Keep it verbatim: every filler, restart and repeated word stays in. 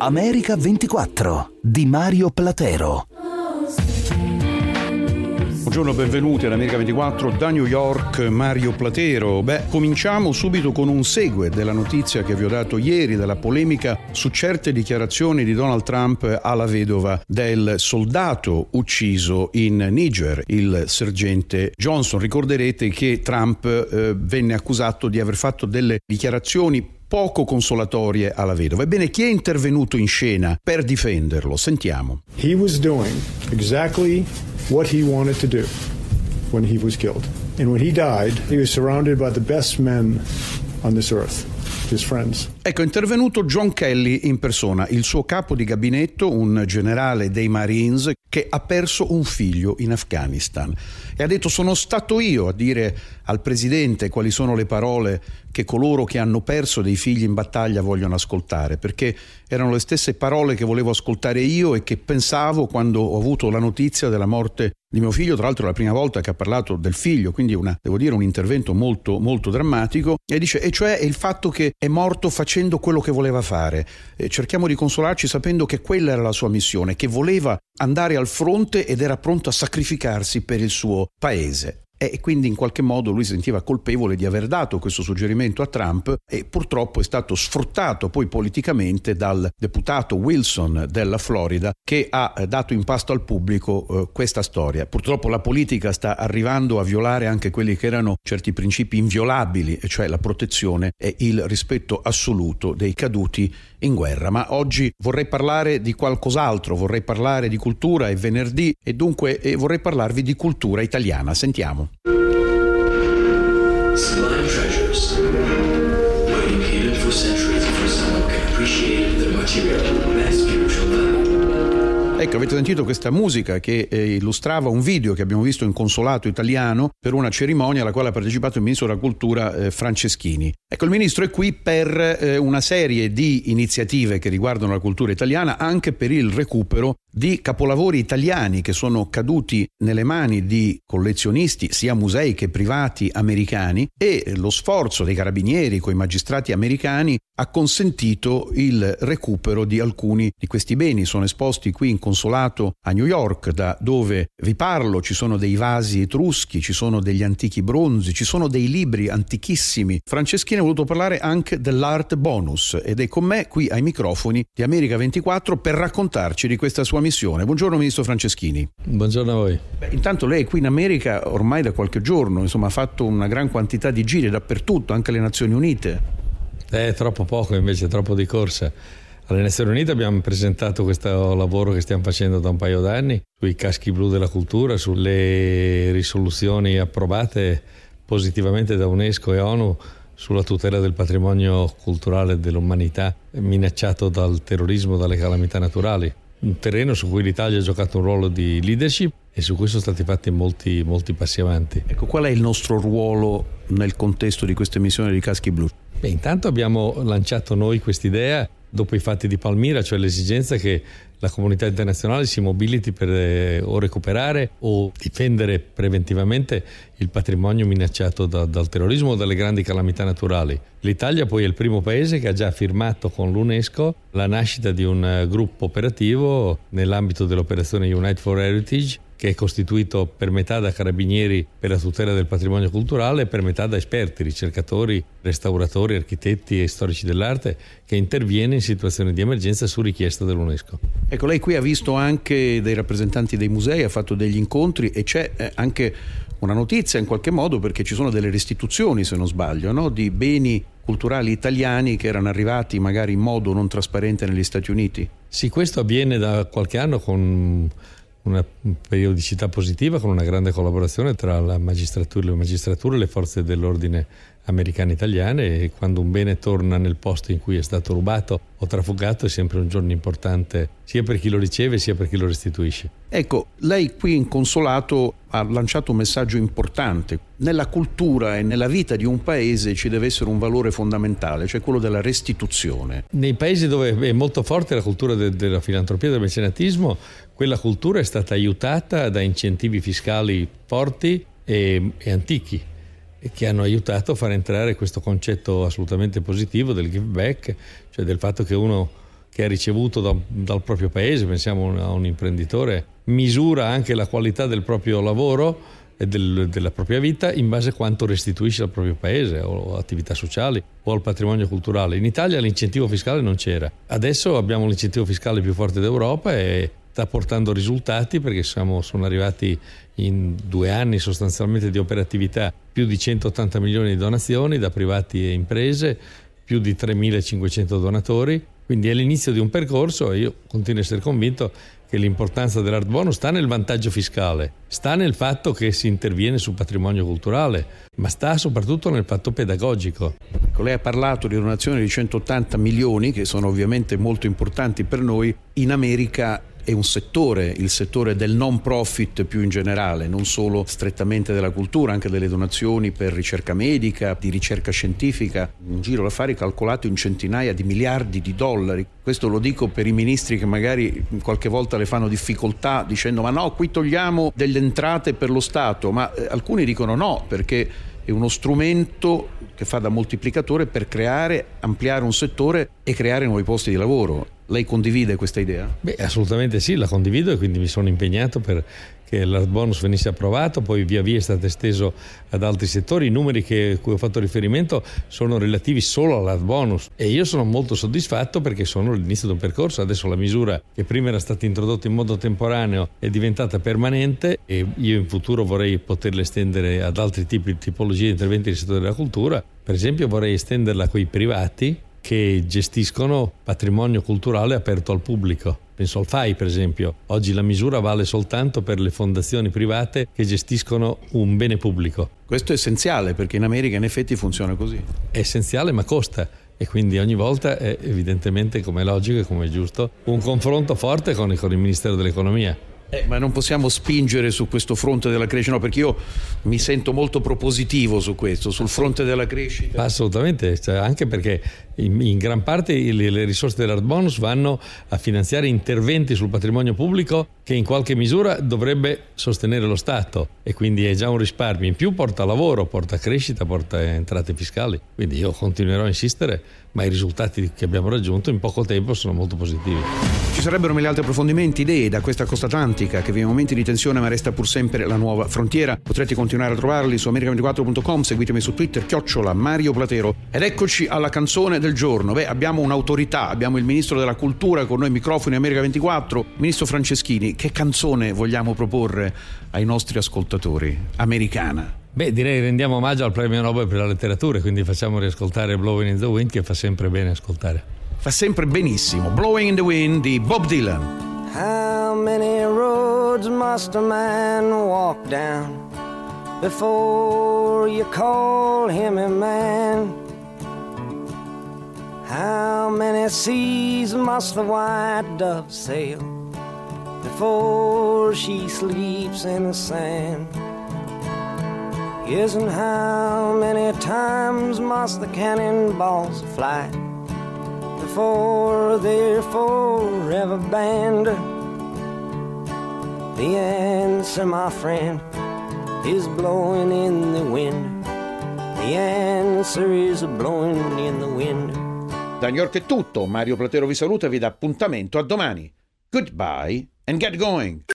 America ventiquattro di Mario Platero. Buongiorno, benvenuti all'America ventiquattro da New York, Mario Platero. Beh, cominciamo subito con un segue della notizia che vi ho dato ieri, della polemica su certe dichiarazioni di Donald Trump alla vedova del soldato ucciso in Niger, il sergente Johnson. Ricorderete che Trump eh, venne accusato di aver fatto delle dichiarazioni poco consolatorie alla vedova. Ebbene, chi è intervenuto in scena per difenderlo? Sentiamo. He was doing exactly what he wanted to do when he was killed. And when he died, he was surrounded by the best men on this earth, his friends. Ecco, è intervenuto John Kelly in persona, il suo capo di gabinetto, un generale dei Marines che ha perso un figlio in Afghanistan, e ha detto: sono stato io a dire al presidente quali sono le parole che coloro che hanno perso dei figli in battaglia vogliono ascoltare, perché erano le stesse parole che volevo ascoltare io e che pensavo quando ho avuto la notizia della morte di mio figlio. Tra l'altro è la prima volta che ha parlato del figlio, quindi una, devo dire, un intervento molto molto drammatico, e dice, e cioè il fatto che è morto facendo quello che voleva fare. E cerchiamo di consolarci sapendo che quella era la sua missione, che voleva andare al fronte ed era pronto a sacrificarsi per il suo paese. E quindi in qualche modo lui si sentiva colpevole di aver dato questo suggerimento a Trump, e purtroppo è stato sfruttato poi politicamente dal deputato Wilson della Florida, che ha dato in pasto al pubblico eh, questa storia. Purtroppo la politica sta arrivando a violare anche quelli che erano certi principi inviolabili, e cioè la protezione e il rispetto assoluto dei caduti in guerra. Ma oggi vorrei parlare di qualcos'altro, vorrei parlare di cultura, è venerdì, e dunque eh, vorrei parlarvi di cultura italiana. Sentiamo. Sublime treasures, waiting hidden for centuries for someone can appreciate the material and spiritual value. Ecco, avete sentito questa musica che eh, illustrava un video che abbiamo visto in consolato italiano per una cerimonia alla quale ha partecipato il ministro della cultura eh, Franceschini. Ecco, il ministro è qui per eh, una serie di iniziative che riguardano la cultura italiana, anche per il recupero di capolavori italiani che sono caduti nelle mani di collezionisti sia musei che privati americani, e lo sforzo dei carabinieri con i magistrati americani ha consentito il recupero di alcuni di questi beni. Sono esposti qui in consolato a New York, da dove vi parlo. Ci sono dei vasi etruschi, ci sono degli antichi bronzi, ci sono dei libri antichissimi. Franceschini ha voluto parlare anche dell'art bonus ed è con me qui ai microfoni di America ventiquattro per raccontarci di questa sua missione. Buongiorno ministro Franceschini. Buongiorno a voi. Beh, intanto lei è qui in America ormai da qualche giorno, insomma ha fatto una gran quantità di giri dappertutto, anche alle Nazioni Unite. È troppo poco, invece, troppo di corsa. Alle Nazioni Unite abbiamo presentato questo lavoro che stiamo facendo da un paio d'anni sui caschi blu della cultura, sulle risoluzioni approvate positivamente da UNESCO e ONU sulla tutela del patrimonio culturale dell'umanità minacciato dal terrorismo, dalle calamità naturali. Un terreno su cui l'Italia ha giocato un ruolo di leadership e su cui sono stati fatti molti, molti passi avanti. Ecco, qual è il nostro ruolo nel contesto di questa missione di caschi blu? Beh, intanto abbiamo lanciato noi quest'idea dopo i fatti di Palmira, cioè l'esigenza che la comunità internazionale si mobiliti per eh, o recuperare o difendere preventivamente il patrimonio minacciato da, dal terrorismo o dalle grandi calamità naturali. L'Italia poi è il primo paese che ha già firmato con l'UNESCO la nascita di un uh, gruppo operativo nell'ambito dell'operazione Unite for Heritage, che è costituito per metà da carabinieri per la tutela del patrimonio culturale e per metà da esperti, ricercatori, restauratori, architetti e storici dell'arte, che interviene in situazioni di emergenza su richiesta dell'UNESCO. Ecco, lei qui ha visto anche dei rappresentanti dei musei, ha fatto degli incontri, e c'è eh, anche una notizia in qualche modo, perché ci sono delle restituzioni, se non sbaglio, no? Di beni culturali italiani che erano arrivati magari in modo non trasparente negli Stati Uniti. Sì, questo avviene da qualche anno con una periodicità positiva, con una grande collaborazione tra la magistratura, le magistrature e le forze dell'ordine americane e italiane, e quando un bene torna nel posto in cui è stato rubato o trafugato è sempre un giorno importante sia per chi lo riceve sia per chi lo restituisce. Ecco, lei qui in consolato ha lanciato un messaggio importante. Nella cultura e nella vita di un paese ci deve essere un valore fondamentale, cioè quello della restituzione. Nei paesi dove è molto forte la cultura de- della filantropia e del mecenatismo, quella cultura è stata aiutata da incentivi fiscali forti e, e antichi, che hanno aiutato a far entrare questo concetto assolutamente positivo del give back, cioè del fatto che uno che ha ricevuto da, dal proprio paese, pensiamo a un imprenditore, misura anche la qualità del proprio lavoro e del, della propria vita in base a quanto restituisce al proprio paese o attività sociali o al patrimonio culturale. In Italia l'incentivo fiscale non c'era, adesso abbiamo l'incentivo fiscale più forte d'Europa e sta portando risultati, perché siamo, sono arrivati in due anni sostanzialmente di operatività più di centottanta milioni di donazioni da privati e imprese, più di tremilacinquecento donatori, quindi è l'inizio di un percorso e io continuo a essere convinto che l'importanza dell'Art Bonus sta nel vantaggio fiscale, sta nel fatto che si interviene sul patrimonio culturale, ma sta soprattutto nel fatto pedagogico. Ecco, lei ha parlato di donazioni di centottanta milioni, che sono ovviamente molto importanti per noi. In America è un settore, il settore del non profit più in generale, non solo strettamente della cultura, anche delle donazioni per ricerca medica, di ricerca scientifica, un giro d'affari calcolato in centinaia di miliardi di dollari. Questo lo dico per i ministri che magari qualche volta le fanno difficoltà dicendo ma no, qui togliamo delle entrate per lo Stato, ma eh, alcuni dicono no, perché è uno strumento che fa da moltiplicatore per creare, ampliare un settore e creare nuovi posti di lavoro. Lei condivide questa idea? Beh, assolutamente sì, la condivido e quindi mi sono impegnato per che l'Art Bonus venisse approvato, poi via via è stato esteso ad altri settori. I numeri che, cui ho fatto riferimento sono relativi solo all'Art Bonus e io sono molto soddisfatto perché sono all'inizio di un percorso. Adesso la misura, che prima era stata introdotta in modo temporaneo, è diventata permanente e io in futuro vorrei poterla estendere ad altri tipi di tipologie di interventi nel settore della cultura. Per esempio vorrei estenderla a quei privati che gestiscono patrimonio culturale aperto al pubblico. Penso al F A I, per esempio. Oggi la misura vale soltanto per le fondazioni private che gestiscono un bene pubblico. Questo è essenziale, perché in America in effetti funziona così. È essenziale, ma costa. E quindi ogni volta è evidentemente, come è logico e come è giusto, un confronto forte con il, con il Ministero dell'Economia. Eh, ma non possiamo spingere su questo fronte della crescita, no, perché io mi sento molto propositivo su questo, sul fronte della crescita. Assolutamente, cioè, anche perché in, in gran parte le, le risorse dell'Art Bonus vanno a finanziare interventi sul patrimonio pubblico che in qualche misura dovrebbe sostenere lo Stato e quindi è già un risparmio. In più porta lavoro, porta crescita, porta entrate fiscali. Quindi io continuerò a insistere, ma i risultati che abbiamo raggiunto in poco tempo sono molto positivi. Ci sarebbero mille altri approfondimenti, idee da questa costa atlantica che vive momenti di tensione ma resta pur sempre la nuova frontiera. Potrete continuare a trovarli su america ventiquattro punto com, seguitemi su Twitter, chiocciola Mario Platero. Ed eccoci alla canzone del giorno. Beh, abbiamo un'autorità, abbiamo il ministro della cultura con noi microfoni America ventiquattro, ministro Franceschini. Che canzone vogliamo proporre ai nostri ascoltatori? Americana. Beh, direi rendiamo omaggio al premio Nobel per la letteratura, quindi facciamo riascoltare Blowing in the Wind, che fa sempre bene ascoltare. Fa sempre benissimo. Blowing in the Wind di Bob Dylan. How many roads must a man walk down before you call him a man? How many seas must the white dove sail before she sleeps in the sand? Yes, and how many times must the cannonballs fly before they're forever banned? The answer, my friend, is blowing in the wind. The answer is blowing in the wind. Da New York è tutto. Mario Platero vi saluta e vi dà appuntamento a domani. Goodbye and get going.